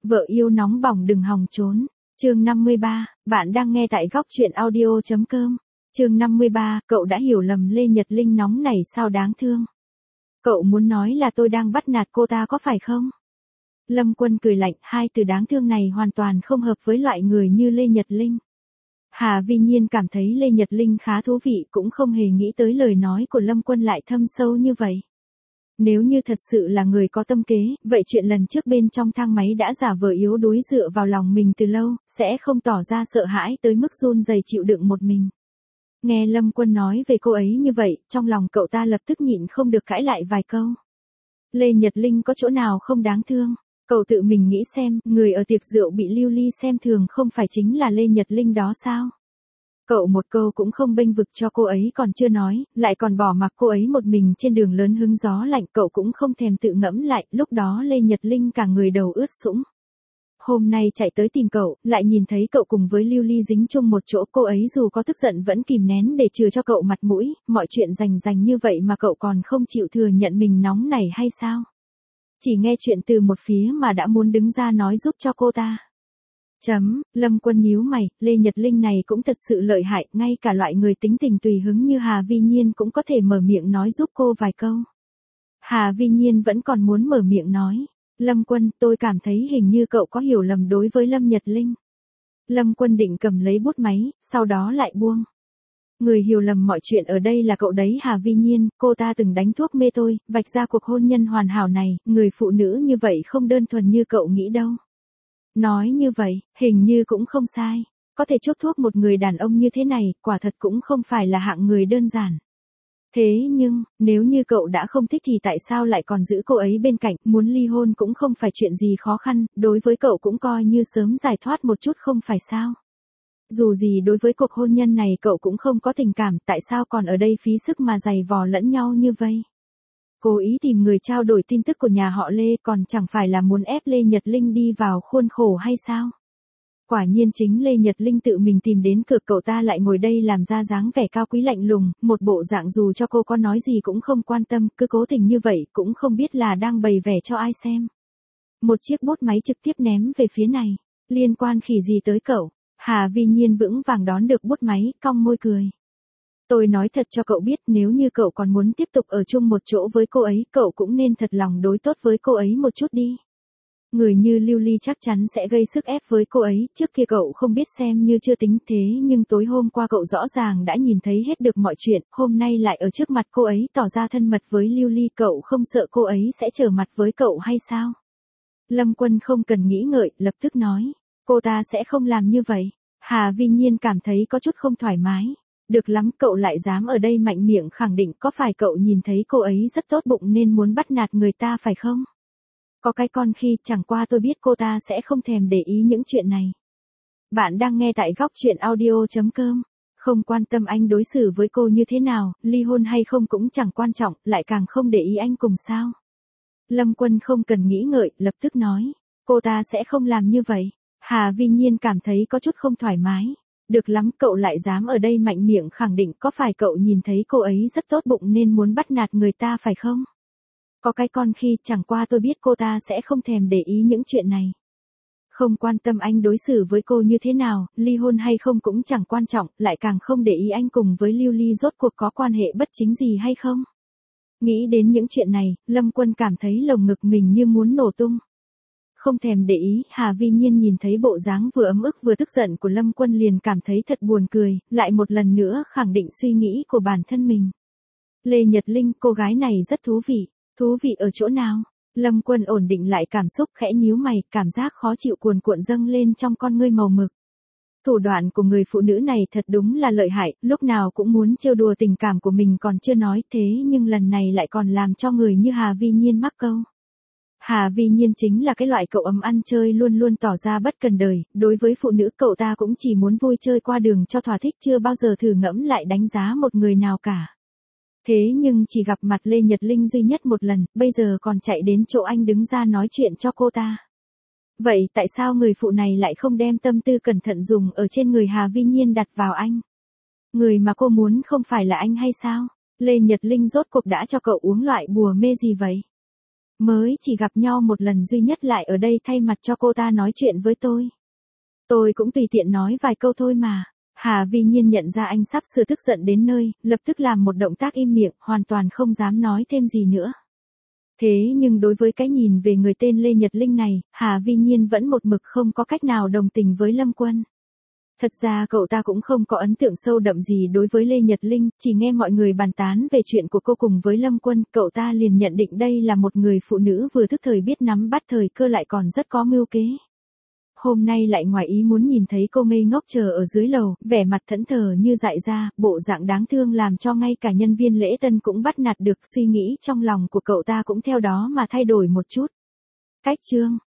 Vợ yêu nóng bỏng đừng hòng trốn. Chương 53, bạn đang nghe tại góc truyện audio.com. Chương 53, cậu đã hiểu lầm Lê Nhật Linh nóng này sao đáng thương. Cậu muốn nói là tôi đang bắt nạt cô ta có phải không? Lâm Quân cười lạnh, hai từ đáng thương này hoàn toàn không hợp với loại người như Lê Nhật Linh. Hà Vi Nhiên cảm thấy Lê Nhật Linh khá thú vị, cũng không hề nghĩ tới lời nói của Lâm Quân lại thâm sâu như vậy. Nếu như thật sự là người có tâm kế, vậy chuyện lần trước bên trong thang máy đã giả vờ yếu đuối dựa vào lòng mình từ lâu, sẽ không tỏ ra sợ hãi tới mức run rẩy chịu đựng một mình. Nghe Lâm Quân nói về cô ấy như vậy, trong lòng cậu ta lập tức nhịn không được cãi lại vài câu. Lê Nhật Linh có chỗ nào không đáng thương? Cậu tự mình nghĩ xem, người ở tiệc rượu bị Lưu Ly xem thường không phải chính là Lê Nhật Linh đó sao? Cậu một câu cũng không bênh vực cho cô ấy còn chưa nói, lại còn bỏ mặc cô ấy một mình trên đường lớn hứng gió lạnh, cậu cũng không thèm tự ngẫm lại, lúc đó Lê Nhật Linh cả người đầu ướt sũng. Hôm nay chạy tới tìm cậu, lại nhìn thấy cậu cùng với Lưu Ly dính chung một chỗ, cô ấy dù có tức giận vẫn kìm nén để chừa cho cậu mặt mũi, mọi chuyện rành như vậy mà cậu còn không chịu thừa nhận mình nóng này hay sao? Chỉ nghe chuyện từ một phía mà đã muốn đứng ra nói giúp cho cô ta. Lâm Quân nhíu mày, Lê Nhật Linh này cũng thật sự lợi hại, ngay cả loại người tính tình tùy hứng như Hà Vi Nhiên cũng có thể mở miệng nói giúp cô vài câu. Hà Vi Nhiên vẫn còn muốn mở miệng nói. Lâm Quân, tôi cảm thấy hình như cậu có hiểu lầm đối với Lâm Nhật Linh. Lâm Quân định cầm lấy bút máy, sau đó lại buông. Người hiểu lầm mọi chuyện ở đây là cậu đấy Hà Vi Nhiên, cô ta từng đánh thuốc mê tôi, vạch ra cuộc hôn nhân hoàn hảo này, người phụ nữ như vậy không đơn thuần như cậu nghĩ đâu. Nói như vậy, hình như cũng không sai. Có thể chuốc thuốc một người đàn ông như thế này, quả thật cũng không phải là hạng người đơn giản. Thế nhưng, nếu như cậu đã không thích thì tại sao lại còn giữ cô ấy bên cạnh, muốn ly hôn cũng không phải chuyện gì khó khăn, đối với cậu cũng coi như sớm giải thoát một chút không phải sao. Dù gì đối với cuộc hôn nhân này cậu cũng không có tình cảm, tại sao còn ở đây phí sức mà giày vò lẫn nhau như vậy? Cố ý tìm người trao đổi tin tức của nhà họ Lê còn chẳng phải là muốn ép Lê Nhật Linh đi vào khuôn khổ hay sao? Quả nhiên chính Lê Nhật Linh tự mình tìm đến cửa, cậu ta lại ngồi đây làm ra dáng vẻ cao quý lạnh lùng, một bộ dạng dù cho cô có nói gì cũng không quan tâm, cứ cố tình như vậy cũng không biết là đang bày vẻ cho ai xem. Một chiếc bút máy trực tiếp ném về phía này, liên quan khỉ gì tới cậu? Hà Vi Nhiên vững vàng đón được bút máy, cong môi cười. Tôi nói thật cho cậu biết, nếu như cậu còn muốn tiếp tục ở chung một chỗ với cô ấy, cậu cũng nên thật lòng đối tốt với cô ấy một chút đi. Người như Lưu Ly chắc chắn sẽ gây sức ép với cô ấy, trước kia cậu không biết xem như chưa tính thế nhưng tối hôm qua cậu rõ ràng đã nhìn thấy hết được mọi chuyện, hôm nay lại ở trước mặt cô ấy tỏ ra thân mật với Lưu Ly, cậu không sợ cô ấy sẽ trở mặt với cậu hay sao? Lâm Quân không cần nghĩ ngợi, lập tức nói, cô ta sẽ không làm như vậy. Hà Vi Nhiên cảm thấy có chút không thoải mái. Được lắm, cậu lại dám ở đây mạnh miệng khẳng định, có phải cậu nhìn thấy cô ấy rất tốt bụng nên muốn bắt nạt người ta phải không? Có cái con khi, chẳng qua tôi biết cô ta sẽ không thèm để ý những chuyện này. Bạn đang nghe tại góc truyện audio.com. Không quan tâm anh đối xử với cô như thế nào, ly hôn hay không cũng chẳng quan trọng, lại càng không để ý anh cùng sao. Lâm Quân không cần nghĩ ngợi, lập tức nói, cô ta sẽ không làm như vậy. Hà Vi Nhiên cảm thấy có chút không thoải mái. Được lắm, cậu lại dám ở đây mạnh miệng khẳng định, có phải cậu nhìn thấy cô ấy rất tốt bụng nên muốn bắt nạt người ta phải không? Có cái con khi, chẳng qua tôi biết cô ta sẽ không thèm để ý những chuyện này. Không quan tâm anh đối xử với cô như thế nào, ly hôn hay không cũng chẳng quan trọng, lại càng không để ý anh cùng với Lưu Ly rốt cuộc có quan hệ bất chính gì hay không. Nghĩ đến những chuyện này, Lâm Quân cảm thấy lồng ngực mình như muốn nổ tung. Không thèm để ý, Hà Vi Nhiên nhìn thấy bộ dáng vừa ấm ức vừa tức giận của Lâm Quân liền cảm thấy thật buồn cười, lại một lần nữa khẳng định suy nghĩ của bản thân mình. Lê Nhật Linh, cô gái này rất thú vị. Thú vị ở chỗ nào? Lâm Quân ổn định lại cảm xúc, khẽ nhíu mày, cảm giác khó chịu cuồn cuộn dâng lên trong con ngươi màu mực. Thủ đoạn của người phụ nữ này thật đúng là lợi hại, lúc nào cũng muốn trêu đùa tình cảm của mình còn chưa nói, thế nhưng lần này lại còn làm cho người như Hà Vi Nhiên mắc câu. Hà Vi Nhiên chính là cái loại cậu ấm ăn chơi luôn luôn tỏ ra bất cần đời, đối với phụ nữ cậu ta cũng chỉ muốn vui chơi qua đường cho thỏa thích, chưa bao giờ thử ngẫm lại đánh giá một người nào cả. Thế nhưng chỉ gặp mặt Lê Nhật Linh duy nhất một lần, bây giờ còn chạy đến chỗ anh đứng ra nói chuyện cho cô ta. Vậy tại sao người phụ này lại không đem tâm tư cẩn thận dùng ở trên người Hà Vi Nhiên đặt vào anh? Người mà cô muốn không phải là anh hay sao? Lê Nhật Linh rốt cuộc đã cho cậu uống loại bùa mê gì vậy? Mới chỉ gặp nhau một lần duy nhất lại ở đây thay mặt cho cô ta nói chuyện với tôi. Tôi cũng tùy tiện nói vài câu thôi mà. Hà Vi Nhiên nhận ra anh sắp sửa tức giận đến nơi, lập tức làm một động tác im miệng, hoàn toàn không dám nói thêm gì nữa. Thế nhưng đối với cái nhìn về người tên Lê Nhật Linh này, Hà Vi Nhiên vẫn một mực không có cách nào đồng tình với Lâm Quân. Thật ra cậu ta cũng không có ấn tượng sâu đậm gì đối với Lê Nhật Linh, chỉ nghe mọi người bàn tán về chuyện của cô cùng với Lâm Quân, cậu ta liền nhận định đây là một người phụ nữ vừa thức thời biết nắm bắt thời cơ lại còn rất có mưu kế. Hôm nay lại ngoài ý muốn nhìn thấy cô ngây ngốc chờ ở dưới lầu, vẻ mặt thẫn thờ như dại ra, bộ dạng đáng thương làm cho ngay cả nhân viên lễ tân cũng bắt nạt được, suy nghĩ trong lòng của cậu ta cũng theo đó mà thay đổi một chút. Cách chương